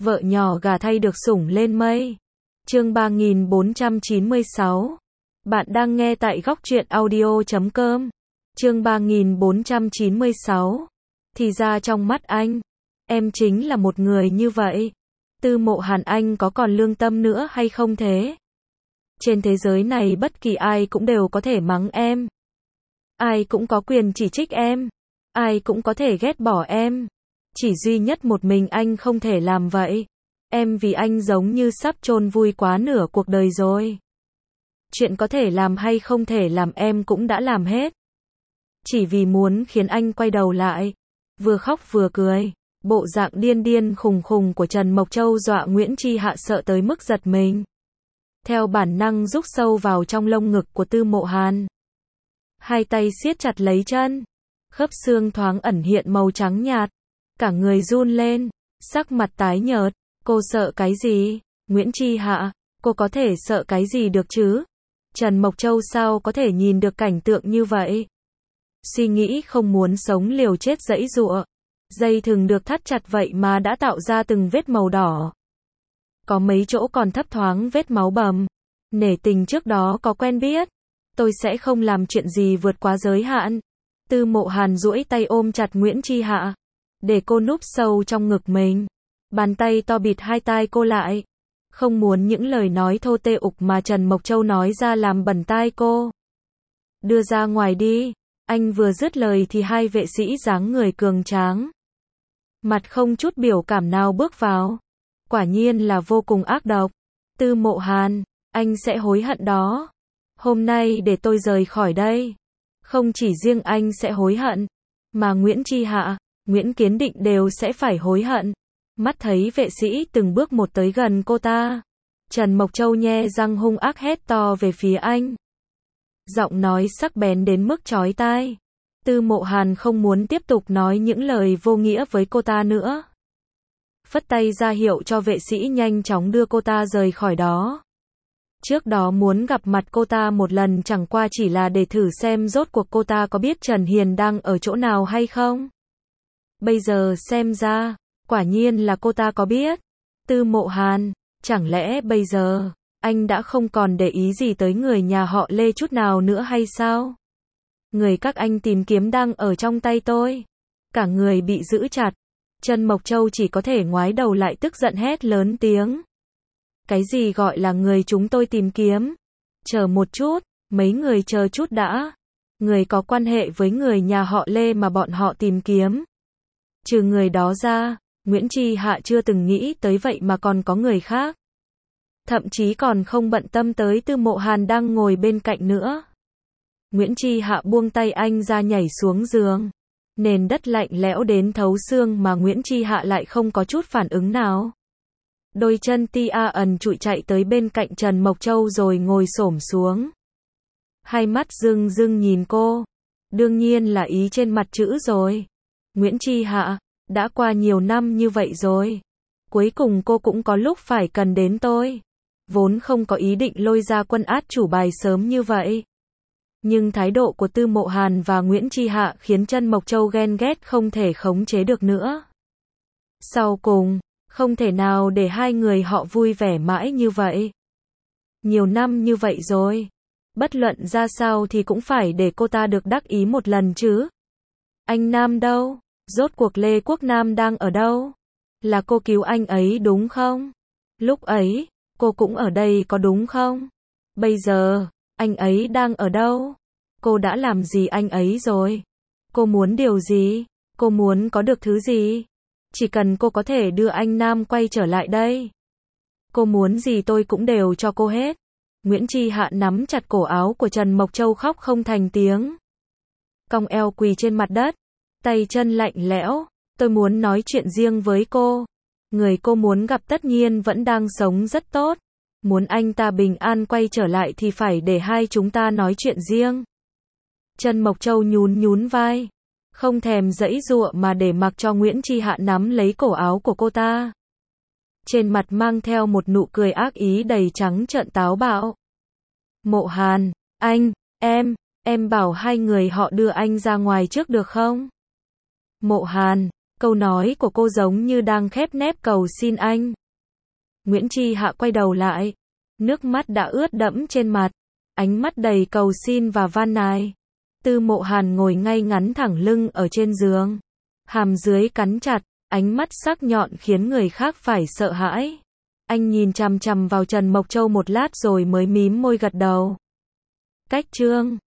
Vợ nhỏ gà thay được sủng lên mây. Chương 3496. Bạn đang nghe tại góc truyện audio.com. Chương 3496. Thì ra trong mắt anh, em chính là một người như vậy. Tư Mộ Hàn, anh có còn lương tâm nữa hay không thế? Trên thế giới này bất kỳ ai cũng đều có thể mắng em. Ai cũng có quyền chỉ trích em. Ai cũng có thể ghét bỏ em. Chỉ duy nhất một mình anh không thể làm vậy. Em vì anh giống như sắp chôn vùi quá nửa cuộc đời rồi. Chuyện có thể làm hay không thể làm em cũng đã làm hết. Chỉ vì muốn khiến anh quay đầu lại. Vừa khóc vừa cười. Bộ dạng điên điên khùng khùng của Trần Mộc Châu dọa Nguyễn Chi Hạ sợ tới mức giật mình. Theo bản năng rúc sâu vào trong lông ngực của Tư Mộ Hàn. Hai tay siết chặt lấy chân. Khớp xương thoáng ẩn hiện màu trắng nhạt. Cả người run lên. Sắc mặt tái nhợt. Cô sợ cái gì? Nguyễn Chi Hạ, cô có thể sợ cái gì được chứ? Trần Mộc Châu sao có thể nhìn được cảnh tượng như vậy? Suy nghĩ không muốn sống liều chết giãy giụa. Dây thừng được thắt chặt vậy mà đã tạo ra từng vết màu đỏ. Có mấy chỗ còn thấp thoáng vết máu bầm. Nể tình trước đó có quen biết. Tôi sẽ không làm chuyện gì vượt quá giới hạn. Tư Mộ Hàn duỗi tay ôm chặt Nguyễn Chi Hạ. Để cô núp sâu trong ngực mình. Bàn tay to bịt hai tai cô lại. Không muốn những lời nói thô tê ục mà Trần Mộc Châu nói ra làm bẩn tai cô. Đưa ra ngoài đi. Anh vừa dứt lời thì hai vệ sĩ dáng người cường tráng. Mặt không chút biểu cảm nào bước vào. Quả nhiên là vô cùng ác độc. Tư Mộ Hàn, anh sẽ hối hận đó. Hôm nay để tôi rời khỏi đây. Không chỉ riêng anh sẽ hối hận. Mà Nguyễn Chi Hạ, Nguyễn Kiến Định đều sẽ phải hối hận. Mắt thấy vệ sĩ từng bước một tới gần cô ta. Trần Mộc Châu nhe răng hung ác hét to về phía anh. Giọng nói sắc bén đến mức chói tai. Tư Mộ Hàn không muốn tiếp tục nói những lời vô nghĩa với cô ta nữa. Phất tay ra hiệu cho vệ sĩ nhanh chóng đưa cô ta rời khỏi đó. Trước đó muốn gặp mặt cô ta một lần chẳng qua chỉ là để thử xem rốt cuộc cô ta có biết Trần Hiền đang ở chỗ nào hay không. Bây giờ xem ra, quả nhiên là cô ta có biết. Tư Mộ Hàn, chẳng lẽ bây giờ, anh đã không còn để ý gì tới người nhà họ Lê chút nào nữa hay sao? Người các anh tìm kiếm đang ở trong tay tôi. Cả người bị giữ chặt. Trần Mộc Châu chỉ có thể ngoái đầu lại tức giận hét lớn tiếng. Cái gì gọi là người chúng tôi tìm kiếm? Chờ một chút, mấy người chờ chút đã. Người có quan hệ với người nhà họ Lê mà bọn họ tìm kiếm. Trừ người đó ra, Nguyễn Chi Hạ chưa từng nghĩ tới vậy mà còn có người khác. Thậm chí còn không bận tâm tới Tư Mộ Hàn đang ngồi bên cạnh nữa. Nguyễn Chi Hạ buông tay anh ra nhảy xuống giường. Nền đất lạnh lẽo đến thấu xương mà Nguyễn Chi Hạ lại không có chút phản ứng nào. Đôi chân tia ẩn trụi chạy tới bên cạnh Trần Mộc Châu rồi ngồi xổm xuống. Hai mắt rưng rưng nhìn cô. Đương nhiên là ý trên mặt chữ rồi. Nguyễn Chi Hạ, đã qua nhiều năm như vậy rồi. Cuối cùng cô cũng có lúc phải cần đến tôi. Vốn không có ý định lôi ra quân át chủ bài sớm như vậy. Nhưng thái độ của Tư Mộ Hàn và Nguyễn Chi Hạ khiến Trần Mộc Châu ghen ghét không thể khống chế được nữa. Sau cùng, không thể nào để hai người họ vui vẻ mãi như vậy. Nhiều năm như vậy rồi. Bất luận ra sao thì cũng phải để cô ta được đắc ý một lần chứ. Anh Nam đâu? Rốt cuộc Lê Quốc Nam đang ở đâu? Là cô cứu anh ấy đúng không? Lúc ấy, cô cũng ở đây có đúng không? Bây giờ, anh ấy đang ở đâu? Cô đã làm gì anh ấy rồi? Cô muốn điều gì? Cô muốn có được thứ gì? Chỉ cần cô có thể đưa anh Nam quay trở lại đây. Cô muốn gì tôi cũng đều cho cô hết. Nguyễn Chi Hạ nắm chặt cổ áo của Trần Mộc Châu khóc không thành tiếng. Cong eo quỳ trên mặt đất. Tay chân lạnh lẽo. Tôi muốn nói chuyện riêng với cô. Người cô muốn gặp tất nhiên vẫn đang sống rất tốt. Muốn anh ta bình an quay trở lại thì phải để hai chúng ta nói chuyện riêng. Trần Mộc Châu nhún nhún vai. Không thèm giãy giụa mà để mặc cho Nguyễn Chi Hạ nắm lấy cổ áo của cô ta. Trên mặt mang theo một nụ cười ác ý đầy trắng trợn táo bạo. Mộ Hàn, anh, em bảo hai người họ đưa anh ra ngoài trước được không? Mộ Hàn, Câu nói của cô giống như đang khép nép cầu xin anh. Nguyễn Tri Hạ quay đầu lại. Nước mắt đã ướt đẫm trên mặt. Ánh mắt đầy cầu xin và van nài. Tư Mộ Hàn ngồi ngay ngắn thẳng lưng ở trên giường. Hàm dưới cắn chặt, ánh mắt sắc nhọn khiến người khác phải sợ hãi. Anh nhìn chằm chằm vào Trần Mộc Châu một lát rồi mới mím môi gật đầu. Cách chương